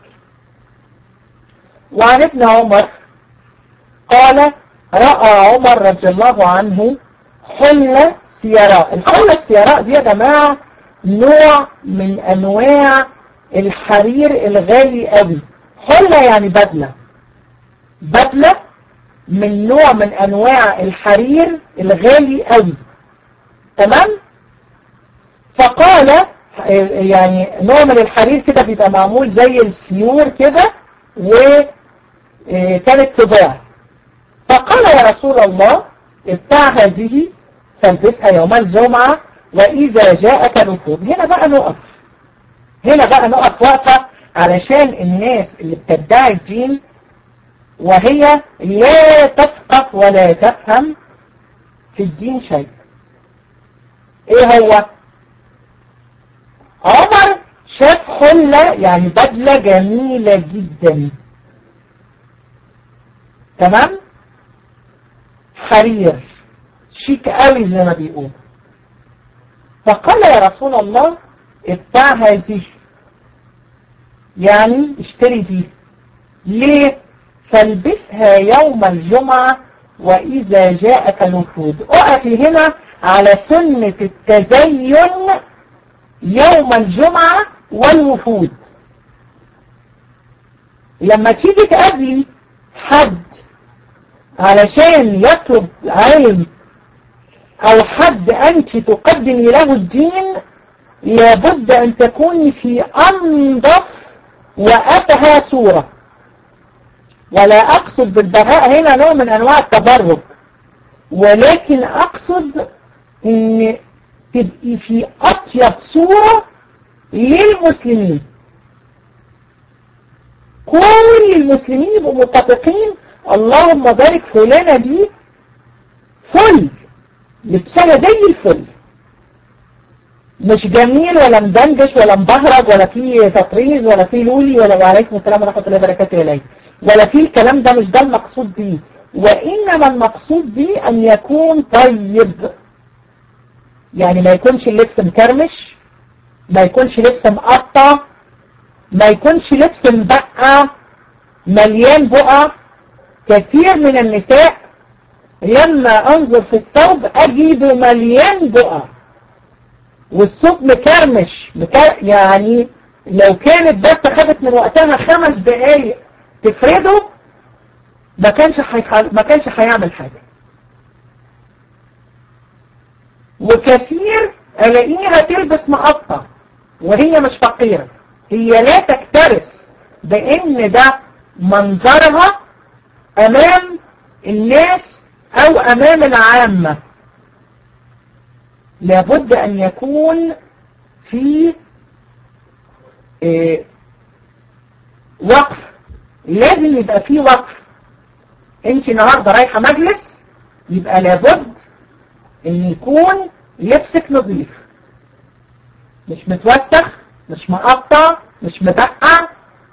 وعن ابن عمر قال رأى عمر رضي الله عنه حلة سيراء. الحلة السيراء دي يا جماعة نوع من أنواع الحرير الغالي قوي. حلة يعني بدلة، بدلة من نوع من أنواع الحرير الغالي قوي. تمام؟ فقال يعني نوع من الحرير كده بيبقى معمول زي السيور كده وكانت تباع. فقال يا رسول الله ابتاع هذه فالبسها يوم الجمعة وإذا جاءك الوفود. هنا بقى نقف هنا بقى نقف وقفة علشان الناس اللي بتدعي الدين وهي لا تفقه ولا تفهم في الدين شيء. ايه هو؟ عمر شاف حلة يعني بدلة جميلة جدا، تمام، حرير شيك قوي زي ما بيقول. فقال يا رسول الله ابتاع هذه، يعني اشتري دي. ليه؟ فالبسها يوم الجمعة وإذا جاءك الوفود. اقفي هنا على سنة التزين يوم الجمعة والوفود. لما تيجي تقابلي حد علشان يطلب علم أو حد أنت تقدمي له الدين، لابد أن تكوني في أنظف وأبهى صورة. ولا أقصد بالبهاء هنا نوع من أنواع التبرج، ولكن أقصد أن تبقي في أطيب صورة للمسلمين. كل المسلمين يبقوا متفقين اللهم بارك فلانة دي فل لبسها زي الفل، مش جميل ولا مدنجش ولا مبهرج ولا فيه تطريز ولا فيه لولي ولا وعليكم السلام ورحمة الله وبركاته إليه ولا فيه الكلام ده. مش ده المقصود بيه، وإنما المقصود بيه أن يكون طيب. يعني ما يكونش اللبس مكرمش، ما يكونش لبس مقطع، ما يكونش لبس مبقع مليان بقع. كثير من النساء لما انظر في الثوب اجيبه مليان بقع والثوب مكرمش مكر... يعني لو كانت بس خدت من وقتها خمس دقايق تفرده ما كانش حيخ... ما كانش هيعمل حاجة. وكثير الاقيها تلبس مقطع وهي مش فقيرة، هي لا تكترث بان ده منظرها امام الناس او امام العامة. لابد ان يكون في اه وقف، لازم يبقى في وقف. انت النهاردة رايحة مجلس، يبقى لابد ان يكون لبسك نظيف، مش متوسخ، مش مقطع، مش مبقع.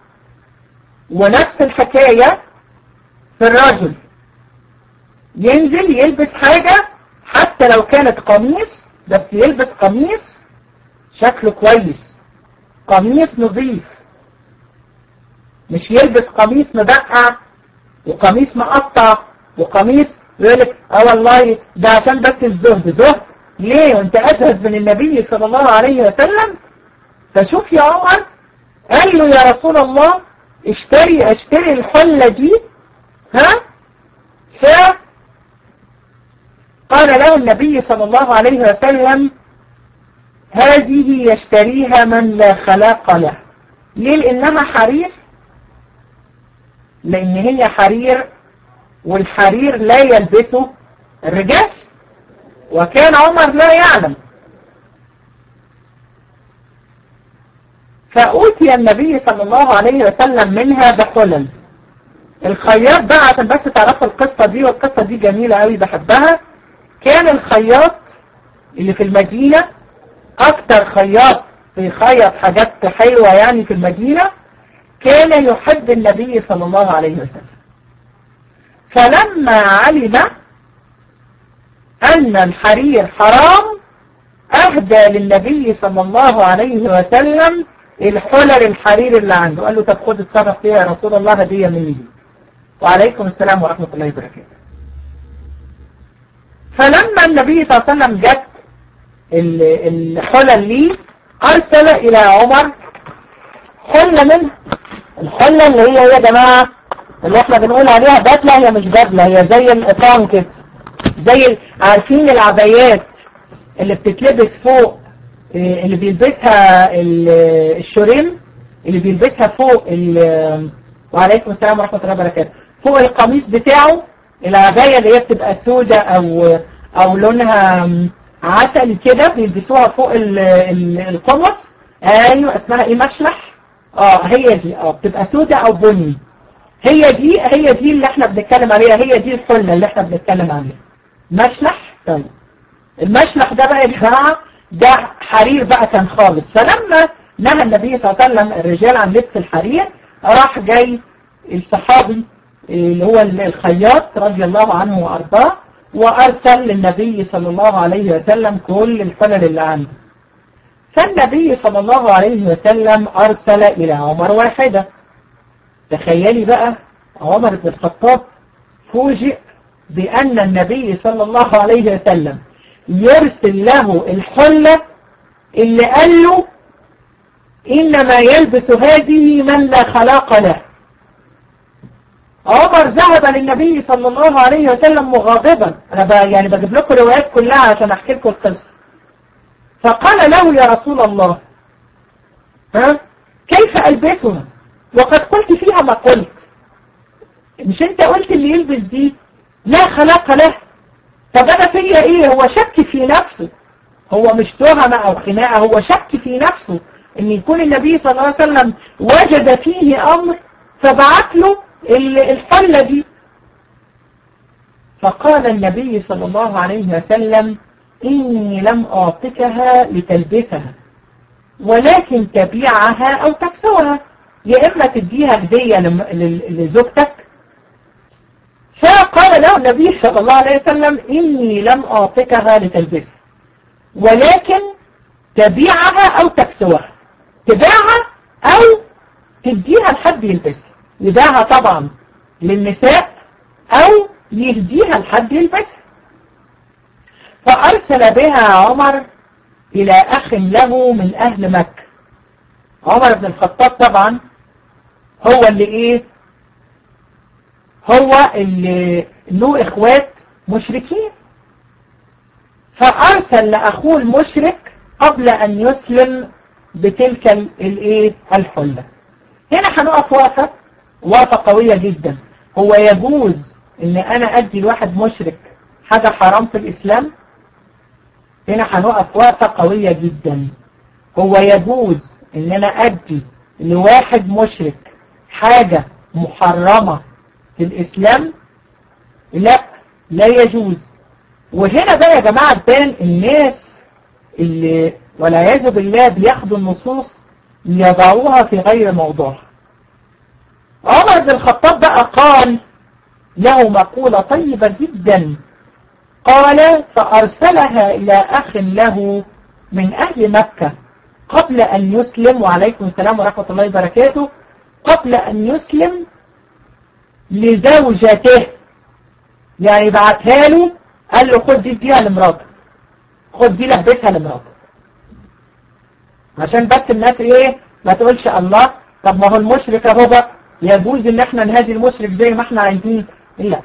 ونفس الحكاية في الرجل، ينزل يلبس حاجة حتى لو كانت قميص، بس يلبس قميص شكله كويس، قميص نظيف، مش يلبس قميص مبقع وقميص مقطع وقميص يقولك اه والله ده عشان بس الزهد. زهد ليه وانت أزهد من النبي صلى الله عليه وسلم؟ فشوف يا عمر قال له يا رسول الله اشتري اشتري الحلة دي، ها؟ فقال له النبي صلى الله عليه وسلم هذه يشتريها من لا خلاق له. ليه؟ لأنها حرير، لأن هي حرير، والحرير لا يلبسه الرجال، وكان عمر لا يعلم. فأوتي النبي صلى الله عليه وسلم منها بحلل. الخياط بقى عشان بس تعرفوا القصة دي، والقصة دي جميلة قوي بحبها. كان الخياط اللي في المدينة أكتر خياط بيخيط حاجات حلوة يعني في المدينة، كان يحب النبي صلى الله عليه وسلم. فلما علم أن الحرير حرام أهدى للنبي صلى الله عليه وسلم الحلل الحرير اللي عنده. قال له طب خد اتصرف فيها يا رسول الله هدية مني. وعليكم السلام ورحمة الله وبركاته. فلما النبي صلى الله عليه وسلم جت الحلل لي أرسل إلى عمر حلة منها. الحلة اللي هي يا جماعة اللي احنا بنقول عليها بدلة، هي مش بدلة، هي زي القطان كده، زي عارفين العبايات اللي بتتلبس فوق اللي بيلبسها الشوريم، اللي بيلبسها فوق ال وعليكم السلام ورحمة الله وبركاته، فوق القميص بتاعه، العباية اللي هي بتبقى سودة او او لونها عسلي كده بيلبسوها فوق القمص. ايوه اسمها ايه؟ مشلح. اه هي دي، اه بتبقى سودة او بني. هي دي هي دي اللي احنا بنتكلم عليها، هي دي الحلة اللي احنا بنتكلم عليها، مشلح. طيب المشلح ده بقى يا جماعة ده حرير بقى كان خالص. فلما نهى النبي صلى الله عليه وسلم الرجال عن لبس الحرير، راح جاي الصحابي اللي هو الخياط رضي الله عنه وارضاه، وارسل للنبي صلى الله عليه وسلم كل الحلل اللي عنده. فالنبي صلى الله عليه وسلم ارسل الى عمر واحدة. تخيلي بقى عمر بن الخطاب فوجئ بأن النبي صلى الله عليه وسلم يرسل له الحلة اللي قال له إنما يلبس هذه من لا خلاق له. عمر ذهب للنبي صلى الله عليه وسلم مغاضبا. أنا يعني بجيب لكم روايات كلها عشان أحكي لكم القصة. فقال له يا رسول الله ها كيف ألبسها وقد قلت فيها ما قلت؟ مش انت قلت اللي يلبس دي لا خلاق له؟ طب انا فيا ايه؟ هو شك في نفسه، هو مش تهمة او خناقة، هو شك في نفسه ان يكون النبي صلى الله عليه وسلم وجد فيه امر فبعت له الحلة دي. فقال النبي صلى الله عليه وسلم إني لم أعطكها لتلبسها ولكن تبيعها أو تكسوها، يا إما تديها هدية لزوجتك. فقال له النبي صلى الله عليه وسلم إني لم أعطكها لتلبسها ولكن تبيعها أو تكسوها، تبيعها أو تديها لحد يلبسها، يبيعها طبعا للنساء أو يهديها لحد يلبسها. فأرسل بها عمر إلى أخ له من أهل مكة. عمر بن الخطاب طبعا هو اللي إيه؟ هو اللي له إخوات مشركين، فأرسل لأخوه المشرك قبل أن يسلم بتلك الإيه؟ الحلة. هنا هنقف وقفة وقفة قوية جدا. هو يجوز إن أنا أدي لواحد مشرك حاجة حرام في الإسلام؟ هنا هنقف وقفة قوية جدا. هو يجوز ان انا ادي لواحد مشرك حاجة محرمة في الاسلام؟ لا، لا يجوز. وهنا بقى يا جماعة تبان الناس اللي والعياذ بالله بياخدوا النصوص ليضعوها في غير موضوعها. عمر بن الخطاب بقى قال له مقولة طيبة جدا، قال فأرسلها إلى أخ له من أهل مكة قبل أن يسلم، وعليكم السلام ورحمة الله وبركاته، قبل أن يسلم لزوجته. يعني بعتها له قال له خد دي اديها لمراتك، خد دي لبسها لمراتك، عشان بس الناس ايه ما تقولش الله طب ما هو المشرك اهو بقى يجوز ان احنا نهاجي المشرك زي ما احنا عايزين. لا،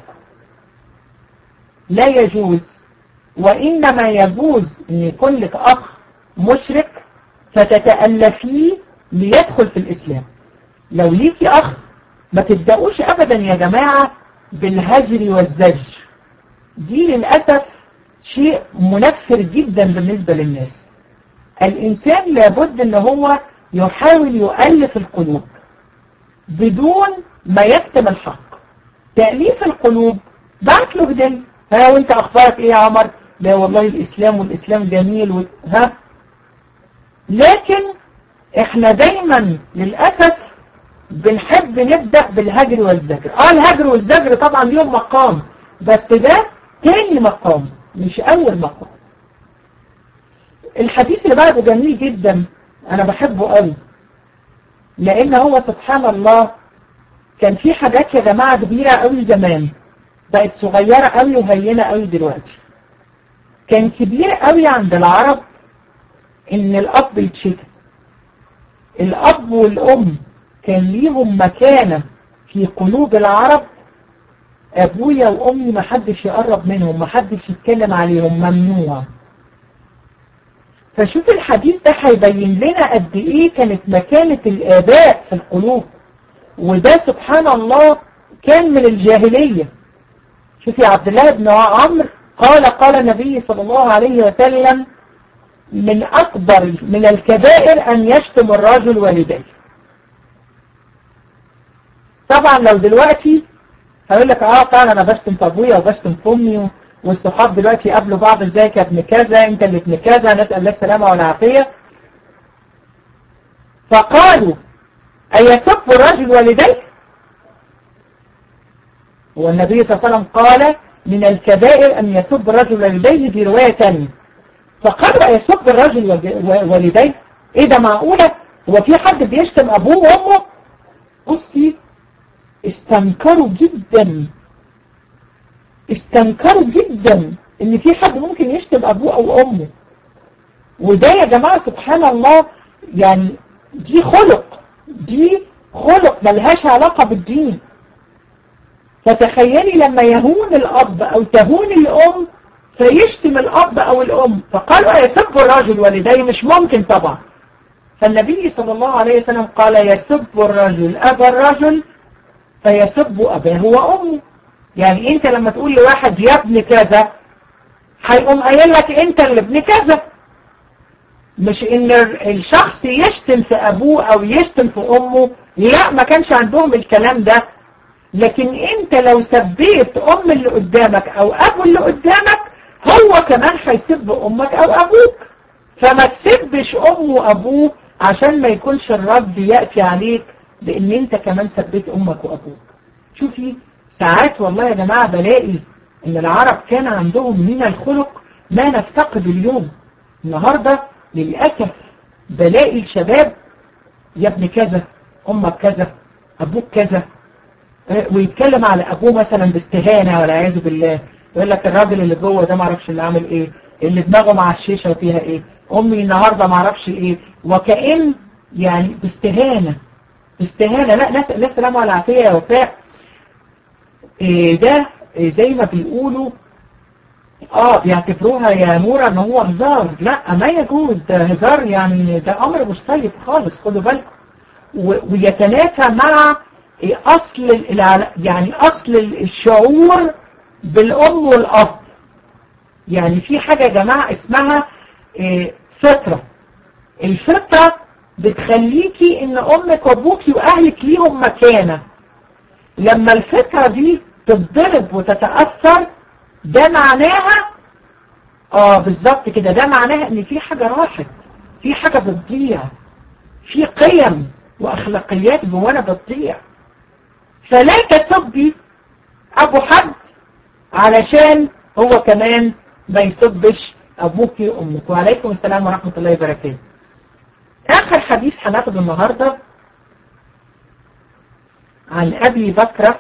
لا يجوز. وإنما يجوز أن يكون لك أخ مشرك فتتألفيه ليدخل في الإسلام. لو ليكي أخ ما تبدأوش أبدا يا جماعة بالهجر والزج، دي للأسف شيء منفر جدا بالنسبة للناس. الإنسان لابد أن هو يحاول يؤلف القلوب بدون ما يكتم الحق. تأليف القلوب بعت له هدية، ها وانت اخبارك ايه يا عمر؟ لا والله الاسلام والاسلام جميل و... ها. لكن احنا دايما للأسف بنحب نبدأ بالهجر والزجر. اه الهجر والزجر طبعا ليهم مقام، بس ده تاني مقام مش اول مقام. الحديث اللي بعده جميل جدا، انا بحبه قوي، لان هو سبحان الله كان في حاجات يا جماعة كبيرة قوي زمان بقت صغيرة قوي وهينة قوي دلوقتي. كان كبير قوي عند العرب ان الاب يتشتم. الاب والام كان ليهم مكانة في قلوب العرب. ابويا وامي محدش يقرب منهم، محدش يتكلم عليهم، ممنوع. فشوف الحديث ده هيبين لنا قد ايه كانت مكانة الآباء في القلوب، وده سبحان الله كان من الجاهلية. شوف يا عبد الله بن عمرو قال قال النبي صلى الله عليه وسلم من أكبر من الكبائر أن يشتم الرجل والديه. طبعا لو دلوقتي هقول لك اه فعلا انا بشتم في ابويا وبشتم في امي، والصحاب دلوقتي يقابلوا بعض ازيك يا ابن كذا، انت اللي ابن كذا، نسأل الله السلامة والعافية. فقالوا أيسب الرجل والديه؟ والنبي صلى الله عليه وسلم قال من الكبائر أن يسب الرجل والديه في رواية تانية. فقالوا أيسب الرجل والديه؟ ايه ده معقولة؟ هو في حد بيشتم أبوه وأمه؟ بصي استنكروا جدا استنكروا جدا ان في حد ممكن يشتم ابوه او امه. وده يا جماعة سبحان الله يعني دي خلق دي خلق ملهاش علاقة بالدين. فتخيلي لما يهون الاب او تهون الام فيشتم الاب او الام، فقالوا يسب الرجل والديه، مش ممكن طبعا. فالنبي صلى الله عليه وسلم قال يسب الرجل ابا الرجل فيسب اباه وامه. يعني انت لما تقول لواحد يا ابن كذا هيقوم قايل لك انت اللي ابن كذا، مش ان الشخص يشتم في ابوه او يشتم في امه. لا، ما كانش عندهم الكلام ده. لكن انت لو سبيت ام اللي قدامك او ابو اللي قدامك هو كمان هيسب امك او ابوك. فما تسبش امه وابوه عشان ما يكونش الرد يأتي عليك لان انت كمان سبيت امك وابوك. شوفي ساعات والله يا جماعة بلاقي ان العرب كان عندهم من الخلق ما نفتقد اليوم. النهاردة للأسف بلاقي الشباب يا ابن كذا، امك كذا، ابوك كذا، ويتكلم على ابوه مثلا باستهانة والعياذ بالله. يقول لك الراجل اللي جوه ده معرفش اللي عامل ايه، اللي دماغه مع الشيشة وفيها ايه، امي النهاردة معرفش ايه، وكأن يعني باستهانة باستهانة. لا، نسأل الله السلامة والعافية يا وفاء. إيه ده إيه زي ما بيقولوا اه بيعتبروها يا نورة ان هو هزار. لا، ما يجوز، ده هزار، يعني ده امر مش طيب خالص، خدوا بالكم. ويتنافى مع إيه اصل يعني اصل الشعور بالام والاب. يعني في حاجة يا جماعة اسمها إيه فطرة. الفطرة بتخليكي ان امك وابوكي واهلك ليهم مكانة. لما الفكرة دي تتضرب وتتأثر ده معناها اه بالظبط كده، ده معناها ان في حاجة راحت، في حاجة بتضيع، في قيم واخلاقيات جوانا بتضيع. فلا تسبي ابو حد علشان هو كمان ما يسبش ابوك وامك. وعليكم السلام ورحمة الله وبركاته. اخر حديث هناخده النهارده عن أبي بكر.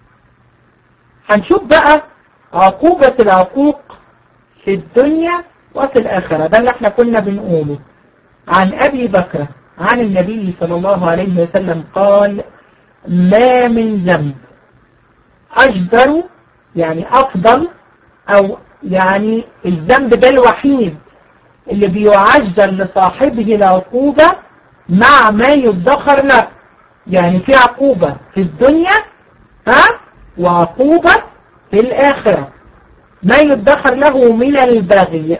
هنشوف بقى عقوبة العقوق في الدنيا وفي الآخرة. ده اللي احنا كنا بنقوله. عن أبي بكر عن النبي صلى الله عليه وسلم قال ما من ذنب أجدر، يعني أفضل، أو يعني الذنب ده الوحيد اللي بيعجل لصاحبه العقوبة مع ما يدخر له. يعني في عقوبة في الدنيا ها وعقوبة في الآخرة. ما يدخر له من البغي،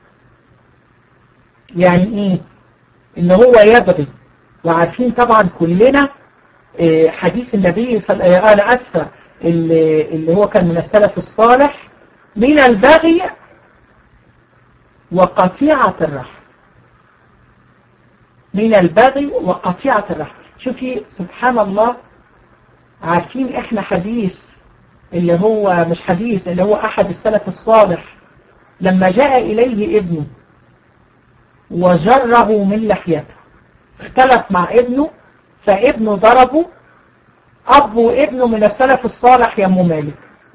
يعني ايه؟ ان هو يبغي. وعارفين طبعا كلنا حديث النبي صلى الله عليه وسلم، انا اسفة، اللي هو كان من السلف الصالح، من البغي وقطيعة الرحم. من البغي وقطيعة الرحم. شوفي سبحان الله. عارفين احنا حديث اللي هو مش حديث اللي هو احد السلف الصالح لما جاء اليه ابنه وجره من لحيته، اختلف مع ابنه فابنه ضربه. اب وابنه من السلف الصالح يا ام مالك.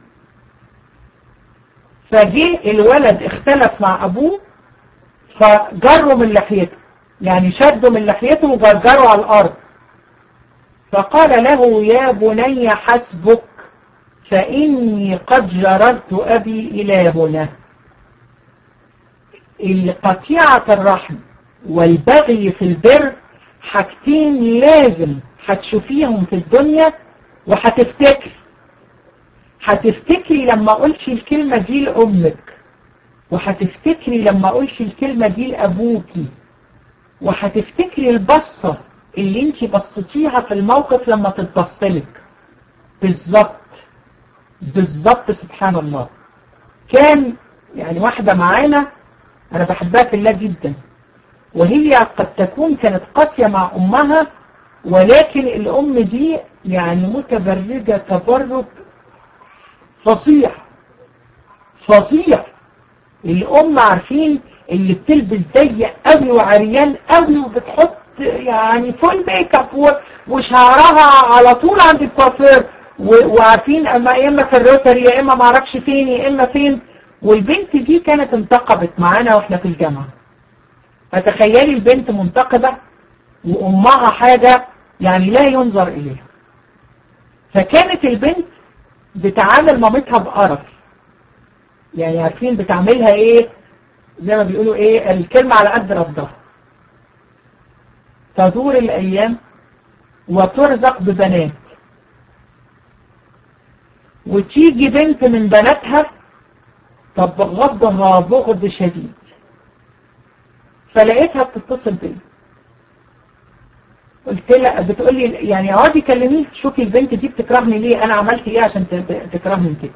فجه الولد اختلف مع ابوه فجره من لحيته، يعني شده من لحيته وجرجره على الارض. فقال له يا بني حسبك فإني قد جررت أبي إلى هنا. قطيعة الرحم والبغي في البر حاجتين لازم هتشوفيهم في الدنيا وهتفتكري. هتفتكري لما قلتي الكلمة دي لأمك، وهتفتكري لما قلتي الكلمة دي لأبوكي، وهتفتكري البصة اللي انت بصتيها في الموقف لما تتبصلك. بالظبط بالظبط سبحان الله. كان يعني واحدة معانا أنا بحبها في الله جدا، وهي قد تكون كانت قاسية مع أمها، ولكن الأم دي يعني متبرجة تبرج فظيع فظيع. الأم عارفين اللي بتلبس ضيق قوي وعريان قوي وبتحط يعني فول ميك اب وشعرها على طول عند الكوافير، وعارفين اما يا اما في الروتري يا اما ما اعرفش فين يا اما فين. والبنت دي كانت انتقبت معانا واحنا في الجامعه. فتخيلي البنت منتقبه وامها حاجه يعني لا ينظر اليها. فكانت البنت بتعامل مامتها بقرف، يعني عارفين بتعملها ايه زي ما بيقولوا ايه الكلمه على قد ردها. تدور الايام وترزق ببنات، وتيجي بنت من بناتها تبغضها بغض شديد. فلقيتها بتتصل بي، قلت لها بتقول لي يعني اقعدي كلميها شوفي البنت دي بتكرهني ليه، انا عملت ايه عشان تكرهني كده.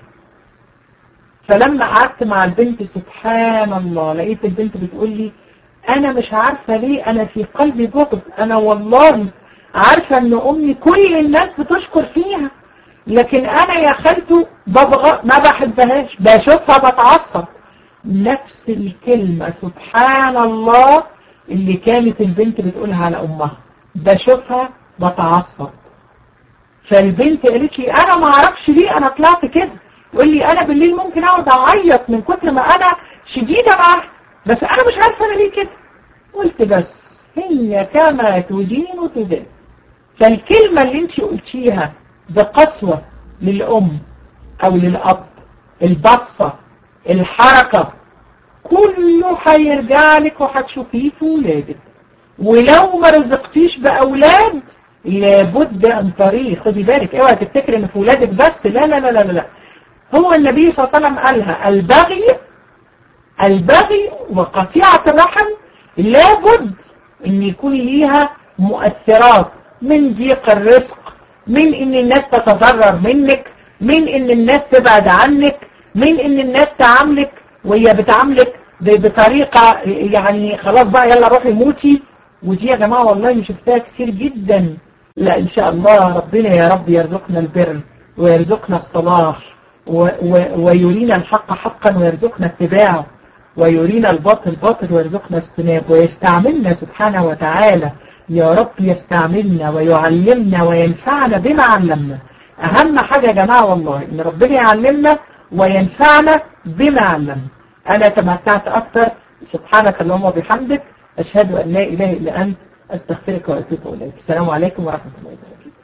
فلما قعدت مع البنت سبحان الله لقيت البنت بتقول لي انا مش عارفه ليه انا في قلبي بغض، انا والله عارفه ان امي كل الناس بتشكر فيها، لكن انا يا خالته ببغى ما بحبهاش، بشوفها بتعصب. نفس الكلمه سبحان الله اللي كانت البنت بتقولها على امها، بشوفها بتعصب. فالبنت قالت لي انا ما اعرفش ليه انا طلعت كده، تقول لي انا بالليل ممكن اقعد اعيط من كتر ما انا شديده معاها، بس انا مش عارفه انا ليه كده. قلت بس هي كما تدين تدان. فالكلمه اللي انت قلتيها بقسوه للام او للاب، البصه، الحركه، كله هيرجع لك وهتشوفيه في ولادك. ولو ما رزقتيش باولاد لابد ان طريق، خدي بالك اوعي تفتكري ان في ولادك بس، لا لا لا لا لا. هو النبي صلى الله عليه وسلم قالها البغي البغي وقطيعة الرحم لابد ان يكون ليها مؤثرات، من ضيق الرزق، من ان الناس تتضرر منك، من ان الناس تبعد عنك، من ان الناس تعاملك وهي بتعاملك بطريقة يعني خلاص بقى يلا روحي موتي. ودي يا جماعة والله شفتها كتير جدا. لا ان شاء الله ربنا يا رب يرزقنا البر ويرزقنا الصلاح و و ويرينا الحق حقا ويرزقنا اتباعه، ويرينا الباطل باطل ويرزقنا اجتنابه، ويستعملنا سبحانه وتعالى يا رب، يستعملنا ويعلمنا وينفعنا بما علمنا. أهم حاجة يا جماعة والله إن ربنا يعلمنا وينفعنا بما علمنا. أنا تمتعت أكتر. سبحانك اللهم وبحمدك، أشهد أن لا إله إلا أنت، أستغفرك وأتوب إليك. السلام عليكم ورحمة الله وبركاته.